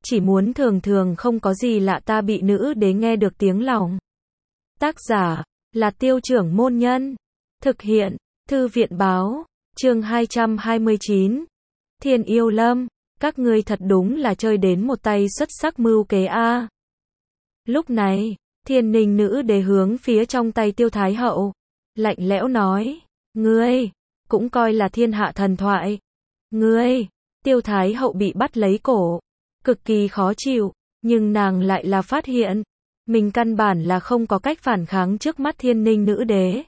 chỉ muốn thường thường không có gì lạ ta bị nữ đế nghe được tiếng lòng. Tác giả là Tiêu Trưởng Môn Nhân. Thực hiện Thư viện Báo. Chương 229. Thiên Yêu Lâm, các ngươi thật đúng là chơi đến một tay xuất sắc mưu kế a. Lúc này, Thiên Ninh nữ đế hướng phía trong tay Tiêu Thái Hậu, lạnh lẽo nói, ngươi, cũng coi là thiên hạ thần thoại. Ngươi, Tiêu Thái Hậu bị bắt lấy cổ, cực kỳ khó chịu, nhưng nàng lại là phát hiện, mình căn bản là không có cách phản kháng trước mắt Thiên Ninh nữ đế.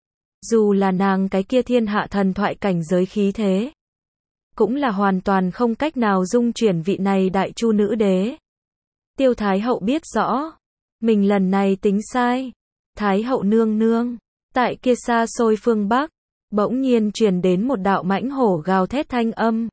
Dù là nàng cái kia thiên hạ thần thoại cảnh giới khí thế, cũng là hoàn toàn không cách nào dung chuyển vị này đại chu nữ đế. Tiêu Thái Hậu biết rõ, mình lần này tính sai. Thái Hậu nương nương, tại kia xa xôi phương Bắc, bỗng nhiên truyền đến một đạo mãnh hổ gào thét thanh âm.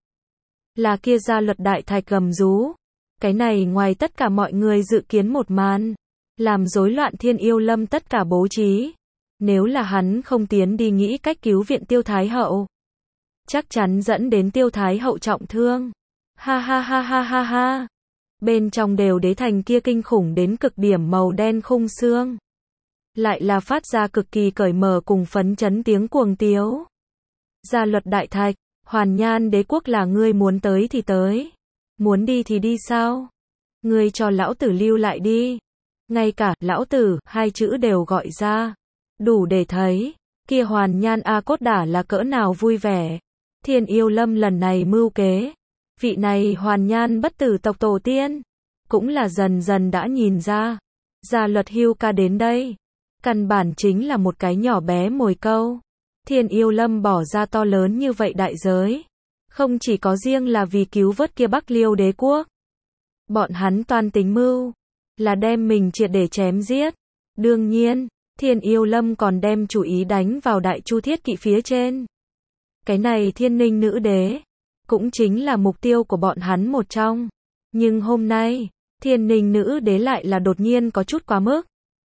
Là kia Gia Luật Đại Thạch gầm rú. Cái này ngoài tất cả mọi người dự kiến một màn, làm rối loạn Thiên Yêu Lâm tất cả bố trí. Nếu là hắn không tiến đi nghĩ cách cứu viện Tiêu Thái Hậu, chắc chắn dẫn đến Tiêu Thái Hậu trọng thương. Ha ha ha ha ha ha. Bên trong đều đế thành kia kinh khủng đến cực điểm màu đen khung xương, lại là phát ra cực kỳ cởi mở cùng phấn chấn tiếng cuồng tiếu. Gia Luật Đại Thạch, Hoàn Nhan đế quốc là ngươi muốn tới thì tới, muốn đi thì đi sao? Ngươi cho lão tử lưu lại đi. Ngay cả lão tử hai chữ đều gọi ra, đủ để thấy kia Hoàn Nhan A Cốt Đả là cỡ nào vui vẻ. Thiên Yêu Lâm lần này mưu kế, vị này Hoàn Nhan bất tử tộc tổ tiên, cũng là dần dần đã nhìn ra. Gia Luật Hưu ca đến đây, căn bản chính là một cái nhỏ bé mồi câu. Thiên Yêu Lâm bỏ ra to lớn như vậy đại giới, không chỉ có riêng là vì cứu vớt kia Bắc Liêu đế quốc. Bọn hắn toan tính mưu, là đem mình triệt để chém giết. Đương nhiên, Thiên Yêu Lâm còn đem chủ ý đánh vào Đại Chu Thiết Kỵ phía trên. Cái này Thiên Ninh nữ đế, cũng chính là mục tiêu của bọn hắn một trong. Nhưng hôm nay, Thiên Ninh nữ đế lại là đột nhiên có chút quá mức.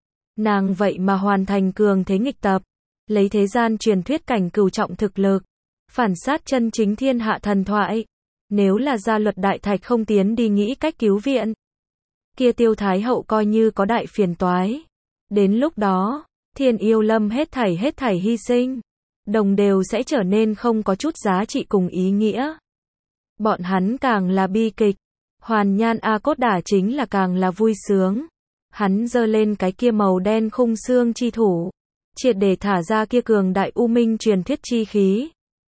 Nàng vậy mà hoàn thành cường thế nghịch tập, lấy thế gian truyền thuyết cảnh cửu trọng thực lực, phản sát chân chính thiên hạ thần thoại. Nếu là Gia Luật Đại Thạch không tiến đi nghĩ cách cứu viện, kia Tiêu Thái Hậu coi như có đại phiền toái. Đến lúc đó, Thiên Yêu Lâm hết thảy hy sinh, đồng đều sẽ trở nên không có chút giá trị cùng ý nghĩa. Bọn hắn càng là bi kịch, Hoàn Nhan A Cốt Đả chính là càng là vui sướng. Hắn giơ lên cái kia màu đen khung xương chi thủ, triệt để thả ra kia cường đại u minh truyền thuyết chi khí,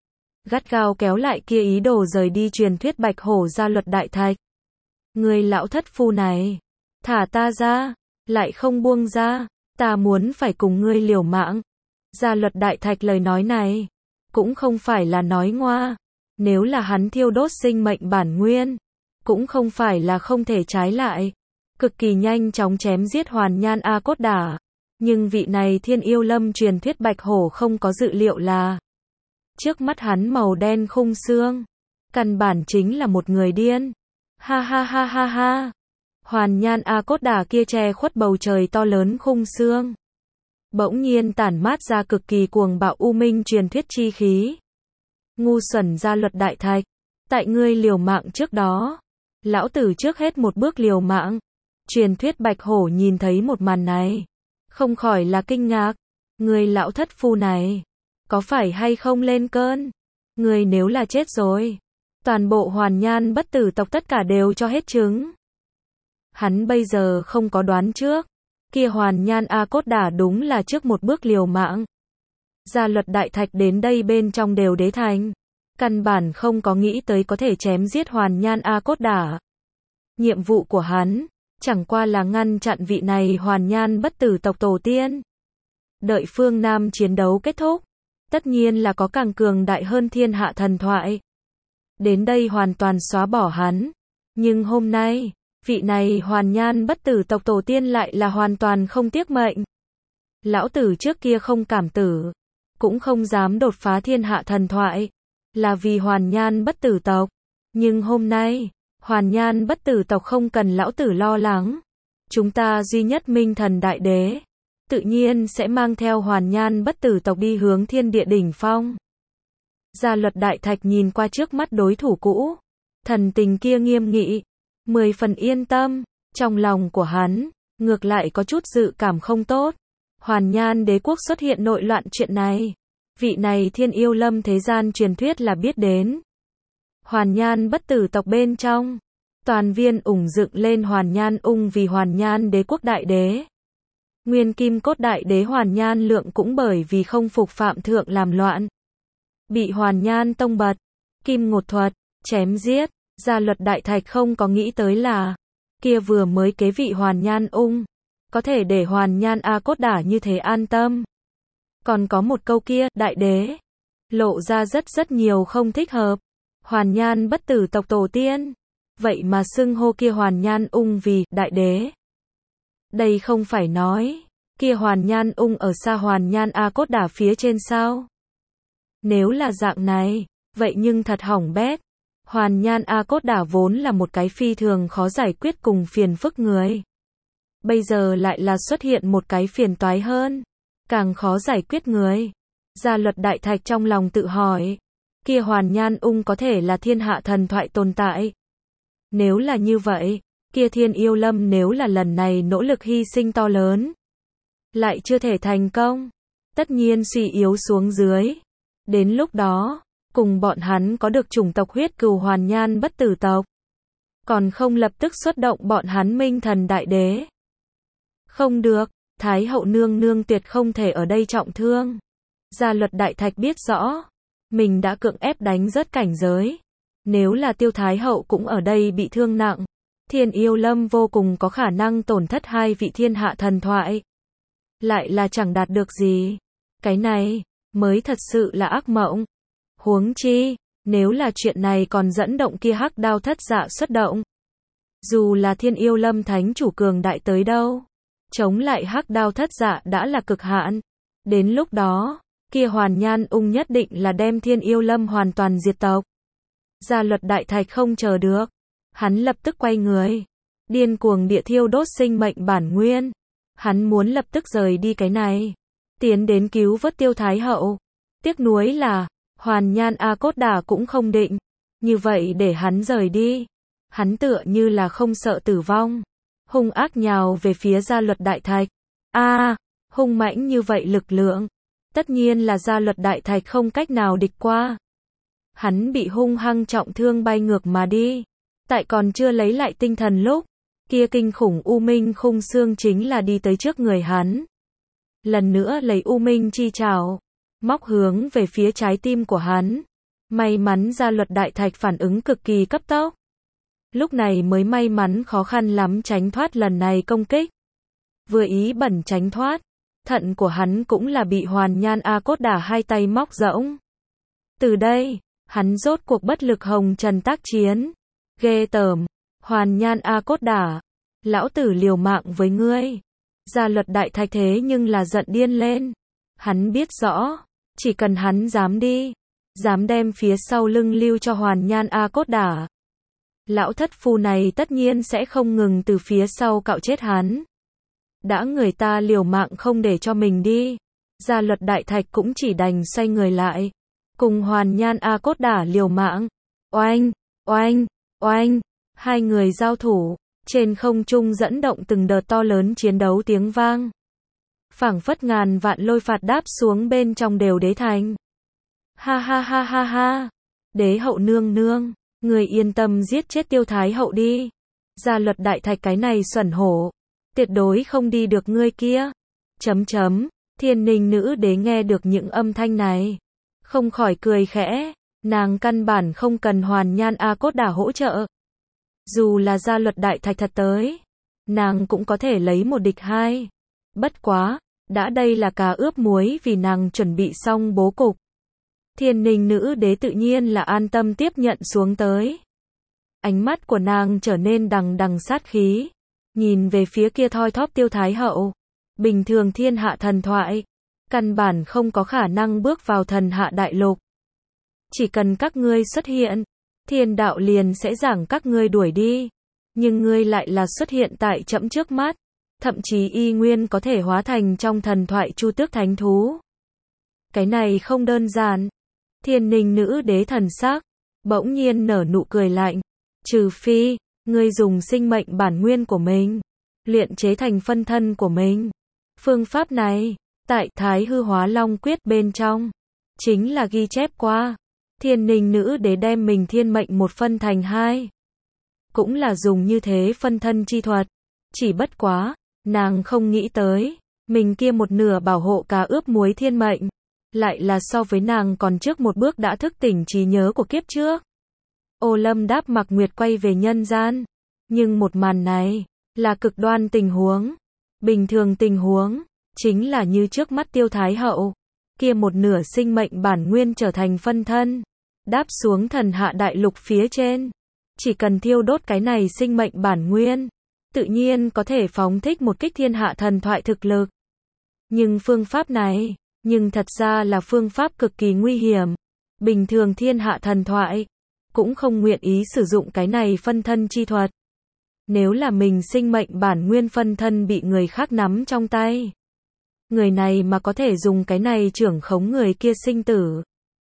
gắt gao kéo lại kia ý đồ rời đi truyền thuyết bạch hổ Gia Luật Đại Thạch. Người lão thất phu này, thả ta ra, lại không buông ra, ta muốn phải cùng ngươi liều mạng. Gia Luật Đại Thạch lời nói này, cũng không phải là nói ngoa. Nếu là hắn thiêu đốt sinh mệnh bản nguyên, cũng không phải là không thể trái lại. Cực kỳ nhanh chóng chém giết Hoàn Nhan A Cốt Đả. Nhưng vị này Thiên Yêu Lâm truyền thuyết bạch hổ không có dự liệu là, trước mắt hắn màu đen khung xương, căn bản chính là một người điên. Ha ha ha ha ha. Hoàn Nhan A Cốt Đả kia che khuất bầu trời to lớn khung xương, bỗng nhiên tản mát ra cực kỳ cuồng bạo u minh truyền thuyết chi khí. Ngu xuẩn Gia Luật Đại Thạch, tại ngươi liều mạng trước đó, lão tử trước hết một bước liều mạng. Truyền thuyết bạch hổ nhìn thấy một màn này, không khỏi là kinh ngạc. Người lão thất phu này, có phải hay không lên cơn? Người nếu là chết rồi, toàn bộ Hoàn Nhan bất tử tộc tất cả đều cho hết trứng. Hắn bây giờ không có đoán trước, kia Hoàn Nhan A Cốt Đả đúng là trước một bước liều mạng. Gia Luật Đại Thạch đến đây bên trong đều đế thành, căn bản không có nghĩ tới có thể chém giết Hoàn Nhan A Cốt Đả. Nhiệm vụ của hắn, chẳng qua là ngăn chặn vị này Hoàn Nhan bất tử tộc tổ tiên. Đợi phương Nam chiến đấu kết thúc, tất nhiên là có càng cường đại hơn thiên hạ thần thoại. Đến đây hoàn toàn xóa bỏ hắn. Nhưng hôm nay, vị này Hoàn Nhan bất tử tộc tổ tiên lại là hoàn toàn không tiếc mệnh. Lão tử trước kia không cảm tử, cũng không dám đột phá thiên hạ thần thoại, là vì Hoàn Nhan bất tử tộc. Nhưng hôm nay, Hoàn Nhan bất tử tộc không cần lão tử lo lắng. Chúng ta duy nhất Minh Thần Đại Đế, tự nhiên sẽ mang theo Hoàn Nhan bất tử tộc đi hướng thiên địa đỉnh phong. Gia Luật Đại Thạch nhìn qua trước mắt đối thủ cũ, thần tình kia nghiêm nghị. 10 phần yên tâm. Trong lòng của hắn, ngược lại có chút dự cảm không tốt. Hoàn Nhan đế quốc xuất hiện nội loạn chuyện này. Vị này Thiên Yêu Lâm thế gian truyền thuyết là biết đến. Hoàn Nhan bất tử tộc bên trong. Toàn viên ủng dựng lên Hoàn Nhan ung vì Hoàn Nhan đế quốc đại đế. Nguyên kim cốt đại đế Hoàn Nhan lượng cũng bởi vì không phục phạm thượng làm loạn. Bị Hoàn Nhan tông bật. Kim ngột thuật, chém giết. Gia luật đại thạch không có nghĩ tới là. Kia vừa mới kế vị Hoàn Nhan ung. Có thể để Hoàn Nhan A Cốt Đả như thế an tâm. Còn có một câu kia, đại đế. Lộ ra rất nhiều không thích hợp. Hoàn Nhan bất tử tộc tổ tiên. Vậy mà xưng hô kia Hoàn Nhan ung vì đại đế. Đây không phải nói. Kia Hoàn Nhan ung ở xa Hoàn Nhan A Cốt Đả phía trên sao? Nếu là dạng này, vậy nhưng thật hỏng bét. Hoàn Nhan A Cốt Đả vốn là một cái phi thường khó giải quyết cùng phiền phức người. Bây giờ lại là xuất hiện một cái phiền toái hơn. Càng khó giải quyết người. Gia luật đại thạch trong lòng tự hỏi. Kia Hoàn Nhan ung có thể là thiên hạ thần thoại tồn tại. Nếu là như vậy, kia Thiên Yêu Lâm nếu là lần này nỗ lực hy sinh to lớn. Lại chưa thể thành công. Tất nhiên suy yếu xuống dưới. Đến lúc đó, cùng bọn hắn có được chủng tộc huyết cừu Hoàn Nhan bất tử tộc. Còn không lập tức xuất động bọn hắn Minh Thần Đại Đế. Không được, Thái hậu nương nương tuyệt không thể ở đây trọng thương. Gia luật đại thạch biết rõ. Mình đã cưỡng ép đánh rớt cảnh giới. Nếu là Tiêu Thái hậu cũng ở đây bị thương nặng. Thiên Yêu Lâm vô cùng có khả năng tổn thất hai vị thiên hạ thần thoại. Lại là chẳng đạt được gì. Cái này, mới thật sự là ác mộng. Huống chi, nếu là chuyện này còn dẫn động kia hắc đao thất dạ xuất động. Dù là Thiên Yêu Lâm thánh chủ cường đại tới đâu. Chống lại hắc đao thất dạ đã là cực hạn. Đến lúc đó, kia Hoàn Nhan ung nhất định là đem Thiên Yêu Lâm hoàn toàn diệt tộc. Gia luật đại thạch không chờ được. Hắn lập tức quay người. Điên cuồng địa thiêu đốt sinh mệnh bản nguyên. Hắn muốn lập tức rời đi cái này. Tiến đến cứu vớt Tiêu Thái hậu. Tiếc nuối là, Hoàn Nhan A Cốt Đả cũng không định. Như vậy để hắn rời đi. Hắn tựa như là không sợ tử vong. Hung ác nhào về phía gia luật đại thạch. Hung mãnh như vậy lực lượng. Tất nhiên là gia luật đại thạch không cách nào địch qua. Hắn bị hung hăng trọng thương bay ngược mà đi. Tại còn chưa lấy lại tinh thần lúc. Kia kinh khủng U Minh khung xương chính là đi tới trước người hắn. Lần nữa lấy U Minh chi trảo. Móc hướng về phía trái tim của hắn. May mắn gia luật đại thạch phản ứng cực kỳ cấp tốc. Lúc này mới may mắn khó khăn lắm tránh thoát lần này công kích. Vừa ý bẩn tránh thoát. Thận của hắn cũng là bị Hoàn Nhan A Cốt Đả hai tay móc rỗng. Từ đây, hắn rốt cuộc bất lực hồng trần tác chiến. Ghê tởm. Hoàn Nhan A Cốt Đả. Lão tử liều mạng với ngươi. Gia luật đại thạch thế nhưng là giận điên lên. Hắn biết rõ. Chỉ cần hắn dám đi. Dám đem phía sau lưng lưu cho Hoàn Nhan A Cốt Đả. Lão thất phu này tất nhiên sẽ không ngừng từ phía sau cạo chết hắn. Đã người ta liều mạng không để cho mình đi. Gia luật đại thạch cũng chỉ đành xoay người lại. Cùng Hoàn Nhan A Cốt Đả liều mạng. Oanh, oanh, oanh. Hai người giao thủ. Trên không trung dẫn động từng đợt to lớn chiến đấu tiếng vang. Phảng phất ngàn vạn lôi phạt đáp xuống bên trong đều đế thành. Ha ha ha ha ha. Đế hậu nương nương. Người yên tâm giết chết Tiêu Thái hậu đi. Gia luật đại thạch cái này xuẩn hổ. Tuyệt đối không đi được ngươi kia. Thiên Ninh nữ đế nghe được những âm thanh này. Không khỏi cười khẽ. Nàng căn bản không cần Hoàn Nhan A Cốt Đả hỗ trợ. Dù là gia luật đại thạch thật tới. Nàng cũng có thể lấy một địch hai. Bất quá. Đã đây là cá ướp muối vì nàng chuẩn bị xong bố cục. Thiên Ninh nữ đế tự nhiên là an tâm tiếp nhận xuống tới. Ánh mắt của nàng trở nên đằng đằng sát khí. Nhìn về phía kia thoi thóp Tiêu Thái hậu. Bình thường thiên hạ thần thoại. Căn bản không có khả năng bước vào thần hạ đại lục. Chỉ cần các ngươi xuất hiện. Thiên đạo liền sẽ giảng các ngươi đuổi đi. Nhưng ngươi lại là xuất hiện tại trẫm trước mắt. Thậm chí y nguyên có thể hóa thành trong thần thoại Chu Tước thánh thú. Cái này không đơn giản. Thiên Ninh nữ đế thần sắc. Bỗng nhiên nở nụ cười lạnh. Trừ phi. Ngươi dùng sinh mệnh bản nguyên của mình, luyện chế thành phân thân của mình. Phương pháp này, tại Thái Hư Hóa Long Quyết bên trong, chính là ghi chép qua. Thiên Ninh Nữ Đế đem mình thiên mệnh một phân thành hai. Cũng là dùng như thế phân thân chi thuật. Chỉ bất quá, nàng không nghĩ tới, mình kia một nửa bảo hộ cá ướp muối thiên mệnh, lại là so với nàng còn trước một bước đã thức tỉnh trí nhớ của kiếp trước. Ô Lâm đáp Mạc Nguyệt quay về nhân gian. Nhưng một màn này, là cực đoan tình huống. Bình thường tình huống, chính là như trước mắt Tiêu Thái Hậu. Kia một nửa sinh mệnh bản nguyên trở thành phân thân. Đáp xuống thần hạ đại lục phía trên. Chỉ cần thiêu đốt cái này sinh mệnh bản nguyên, tự nhiên có thể phóng thích một kích thiên hạ thần thoại thực lực. Nhưng phương pháp này, nhưng thật ra là phương pháp cực kỳ nguy hiểm. Bình thường thiên hạ thần thoại, cũng không nguyện ý sử dụng cái này phân thân chi thuật. Nếu là mình sinh mệnh bản nguyên phân thân bị người khác nắm trong tay, người này mà có thể dùng cái này trưởng khống người kia sinh tử.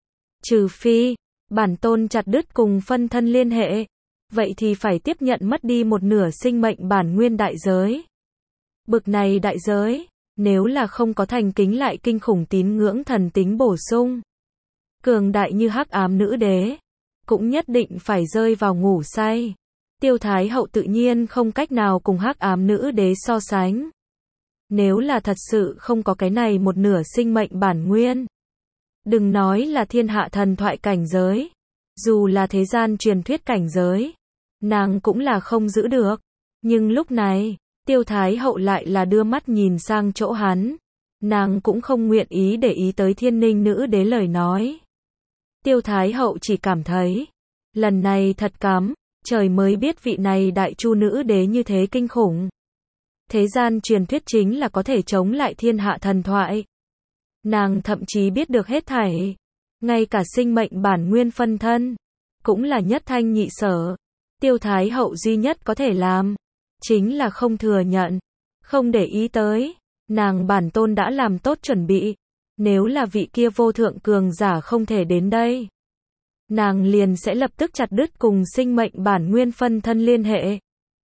Trừ phi, bản tôn chặt đứt cùng phân thân liên hệ, vậy thì phải tiếp nhận mất đi một nửa sinh mệnh bản nguyên đại giới. Bực này đại giới, nếu là không có thành kính lại kinh khủng tín ngưỡng thần tính bổ sung, cường đại như Hắc Ám Nữ Đế, cũng nhất định phải rơi vào ngủ say. Tiêu Thái Hậu tự nhiên không cách nào cùng Hắc Ám Nữ Đế so sánh. Nếu là thật sự không có cái này một nửa sinh mệnh bản nguyên, đừng nói là thiên hạ thần thoại cảnh giới, dù là thế gian truyền thuyết cảnh giới, nàng cũng là không giữ được. Nhưng lúc này, Tiêu Thái Hậu lại là đưa mắt nhìn sang chỗ hắn. Nàng cũng không nguyện ý để ý tới Thiên Ninh Nữ Đế lời nói. Tiêu Thái Hậu chỉ cảm thấy, lần này thật cắm, trời mới biết vị này Đại Chu Nữ Đế như thế kinh khủng. Thế gian truyền thuyết chính là có thể chống lại thiên hạ thần thoại. Nàng thậm chí biết được hết thảy, ngay cả sinh mệnh bản nguyên phân thân, cũng là nhất thanh nhị sở. Tiêu Thái Hậu duy nhất có thể làm, chính là không thừa nhận, không để ý tới. Nàng bản tôn đã làm tốt chuẩn bị, nếu là vị kia vô thượng cường giả không thể đến đây, nàng liền sẽ lập tức chặt đứt cùng sinh mệnh bản nguyên phân thân liên hệ.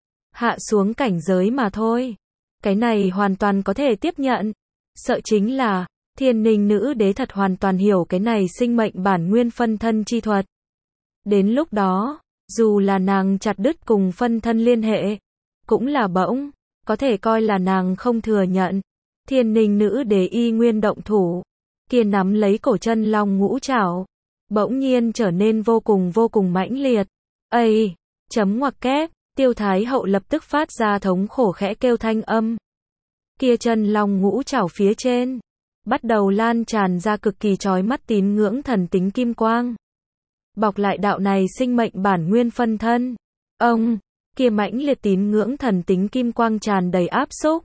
Hạ xuống cảnh giới mà thôi. Cái này hoàn toàn có thể tiếp nhận. Sợ chính là, Thiên Ninh Nữ Đế thật hoàn toàn hiểu cái này sinh mệnh bản nguyên phân thân chi thuật. Đến lúc đó, dù là nàng chặt đứt cùng phân thân liên hệ, cũng là bỗng, có thể coi là nàng không thừa nhận. Thiên Ninh Nữ Đế y nguyên động thủ, kia nắm lấy cổ chân long ngũ trảo, bỗng nhiên trở nên vô cùng mãnh liệt. Ây, chấm ngoặc kép, Tiêu Thái Hậu lập tức phát ra thống khổ khẽ kêu thanh âm. Kia chân long ngũ trảo phía trên, bắt đầu lan tràn ra cực kỳ chói mắt tín ngưỡng thần tính kim quang. Bọc lại đạo này sinh mệnh bản nguyên phân thân. Ông, kia mãnh liệt tín ngưỡng thần tính kim quang tràn đầy áp xúc,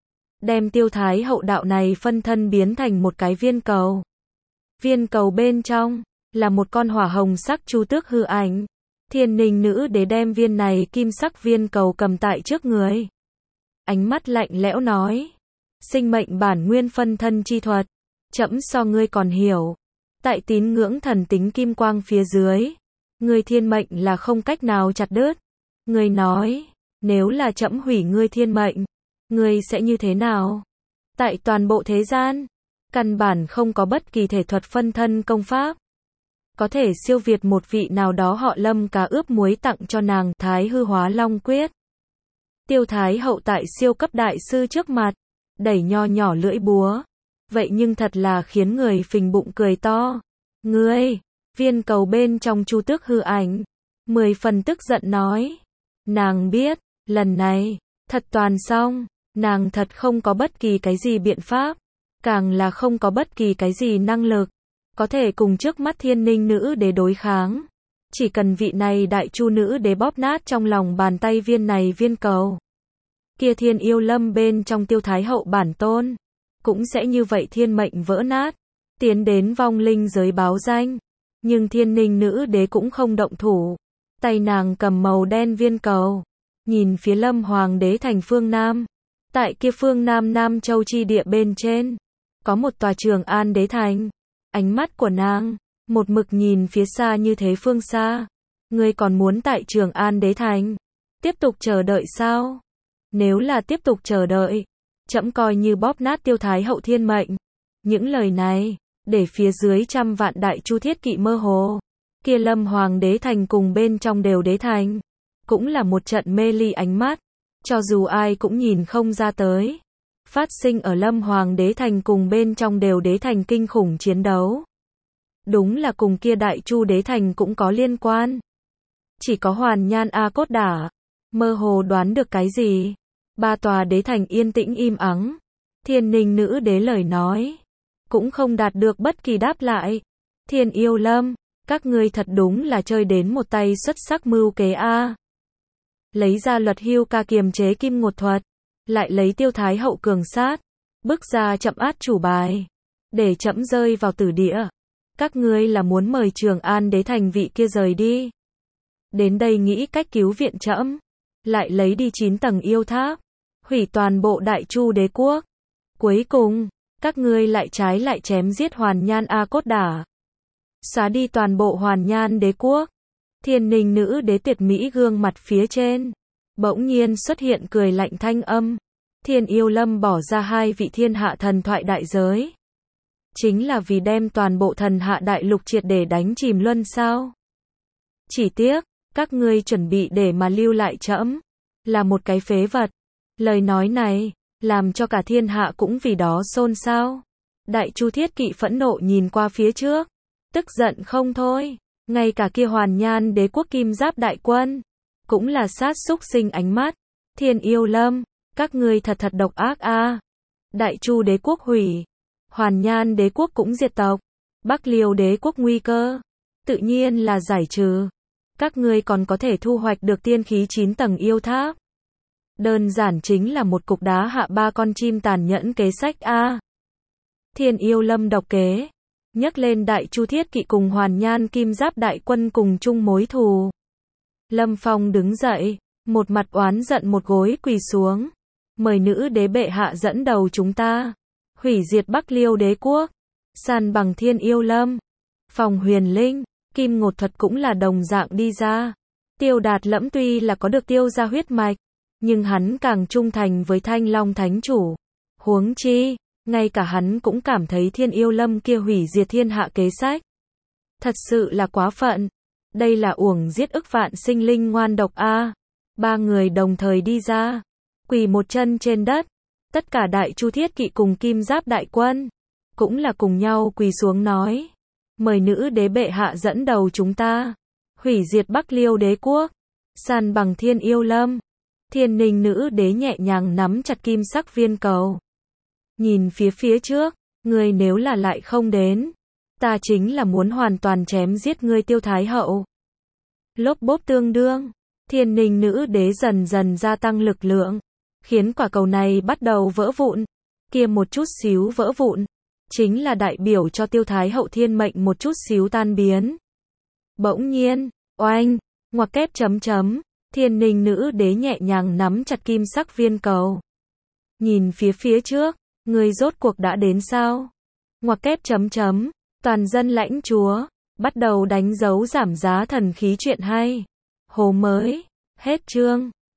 đem Tiêu Thái Hậu đạo này phân thân biến thành một cái viên cầu. Viên cầu bên trong, là một con hỏa hồng sắc chu tước hư ảnh. Thiên Ninh Nữ Đế đem viên này kim sắc viên cầu cầm tại trước người. Ánh mắt lạnh lẽo nói. Sinh mệnh bản nguyên phân thân chi thuật. Trẫm so ngươi còn hiểu. Tại tín ngưỡng thần tính kim quang phía dưới, ngươi thiên mệnh là không cách nào chặt đứt. Ngươi nói, nếu là trẫm hủy ngươi thiên mệnh, ngươi sẽ như thế nào? Tại toàn bộ thế gian, căn bản không có bất kỳ thể thuật phân thân công pháp có thể siêu việt một vị nào đó họ Lâm cá ướp muối tặng cho nàng Thái Hư Hóa Long Quyết. Tiêu Thái Hậu tại siêu cấp đại sư trước mặt, đẩy nho nhỏ lưỡi búa. Vậy nhưng thật là khiến người phình bụng cười to. Ngươi, viên cầu bên trong chu tước hư ảnh, 10 phần tức giận nói. Nàng biết, lần này, thật toàn xong, nàng thật không có bất kỳ cái gì biện pháp, càng là không có bất kỳ cái gì năng lực, có thể cùng trước mắt Thiên Ninh Nữ Đế đối kháng. Chỉ cần vị này Đại Chu Nữ Đế bóp nát trong lòng bàn tay viên này viên cầu, kia Thiên Yêu Lâm bên trong Tiêu Thái Hậu bản tôn, cũng sẽ như vậy thiên mệnh vỡ nát, tiến đến vong linh giới báo danh. Nhưng Thiên Ninh Nữ Đế cũng không động thủ, tay nàng cầm màu đen viên cầu, nhìn phía Lâm Hoàng Đế thành phương Nam. Tại kia phương Nam Nam Châu chi địa bên trên, có một tòa Trường An Đế thành. Ánh mắt của nàng, một mực nhìn phía xa như thế phương xa. Ngươi còn muốn tại Trường An Đế thành Tiếp tục chờ đợi sao? Nếu là tiếp tục chờ đợi, trẫm coi như bóp nát Tiêu Thái hậu thiên mệnh. Những lời này, để phía dưới trăm vạn đại chu thiết kỵ mơ hồ. Kia Lâm Hoàng đế thành cùng bên trong đều đế thành. Cũng là một trận mê ly ánh mắt. Cho dù ai cũng nhìn không ra tới. Phát sinh ở Lâm Hoàng đế thành cùng bên trong đều đế thành kinh khủng chiến đấu. Đúng là cùng kia đại chu đế thành cũng có liên quan. Chỉ có Hoàn Nhan A Cốt Đả mơ hồ đoán được cái gì. Ba tòa đế thành yên tĩnh im ắng. Thiên Ninh nữ đế lời nói cũng không đạt được bất kỳ đáp lại. Thiên Yêu Lâm, các ngươi thật đúng là chơi đến một tay xuất sắc mưu kế a. Lấy ra luật hưu ca kiềm chế kim ngột thuật, lại lấy Tiêu Thái hậu cường sát, bức ra chậm át chủ bài, để trẫm rơi vào tử địa. Các ngươi là muốn mời Trường An đế thành vị kia rời đi. Đến đây nghĩ cách cứu viện trẫm, lại lấy đi 9 tầng yêu tháp, hủy toàn bộ đại chu đế quốc. Cuối cùng, các ngươi lại trái lại chém giết Hoàn Nhan A Cốt Đả, xóa đi toàn bộ Hoàn Nhan đế quốc. Thiên Ninh nữ đế tuyệt mỹ gương mặt phía trên bỗng nhiên xuất hiện cười lạnh thanh âm. Thiên Yêu Lâm bỏ ra 2 vị thiên hạ thần thoại đại giới, chính là vì đem toàn bộ thần hạ đại lục triệt để đánh chìm luân sao? Chỉ tiếc, các ngươi chuẩn bị để mà lưu lại trẫm là một cái phế vật. Lời nói này làm cho cả thiên hạ cũng vì đó xôn xao. Đại chu thiết kỵ phẫn nộ nhìn qua phía trước, tức giận không thôi. Ngay cả kia Hoàn Nhan đế quốc kim giáp đại quân cũng là sát súc sinh ánh mắt. Thiên Yêu Lâm, các ngươi thật thật độc ác a. Đại chu đế quốc hủy, Hoàn Nhan đế quốc cũng diệt tộc, Bắc Liêu đế quốc nguy cơ tự nhiên là giải trừ. Các ngươi còn có thể thu hoạch được tiên khí 9 tầng yêu tháp. Đơn giản chính là một cục đá hạ 3 con chim tàn nhẫn kế sách a. Thiên Yêu Lâm độc kế, nhắc lên đại chu thiết kỵ cùng Hoàn Nhan kim giáp đại quân cùng chung mối thù. Lâm Phong đứng dậy, một mặt oán giận một gối quỳ xuống. Mời nữ đế bệ hạ dẫn đầu chúng ta, hủy diệt Bắc Liêu đế quốc, san bằng Thiên Yêu Lâm. Phòng Huyền Linh, Kim Ngột Thuật cũng là đồng dạng đi ra. Tiêu Đạt Lẫm tuy là có được Tiêu gia huyết mạch, nhưng hắn càng trung thành với Thanh Long Thánh Chủ. Huống chi, ngay cả hắn cũng cảm thấy Thiên Yêu Lâm kia hủy diệt thiên hạ kế sách thật sự là quá phận. Đây là uổng giết ức vạn sinh linh ngoan độc a. 3 người đồng thời đi ra, quỳ một chân trên đất. Tất cả đại chu thiết kỵ cùng kim giáp đại quân cũng là cùng nhau quỳ xuống nói: mời nữ đế bệ hạ dẫn đầu chúng ta, hủy diệt Bắc Liêu đế quốc, san bằng Thiên Yêu Lâm. Thiên Ninh nữ đế nhẹ nhàng nắm chặt kim sắc viên cầu, nhìn phía trước, ngươi nếu là lại không đến, ta chính là muốn hoàn toàn chém giết ngươi Tiêu Thái hậu. Lốp bốp tương đương, Thiên Ninh nữ đế dần dần gia tăng lực lượng, khiến quả cầu này bắt đầu vỡ vụn. Kia một chút xíu vỡ vụn, chính là đại biểu cho Tiêu Thái hậu thiên mệnh một chút xíu tan biến. Bỗng nhiên, oanh, ngoặc kép chấm chấm, Thiên Ninh nữ đế nhẹ nhàng nắm chặt kim sắc viên cầu, nhìn phía trước, ngươi rốt cuộc đã đến sao? Ngoặc kép chấm chấm, toàn dân lãnh chúa bắt đầu đánh dấu giảm giá thần khí chuyện hay. Hồ mới, hết chương.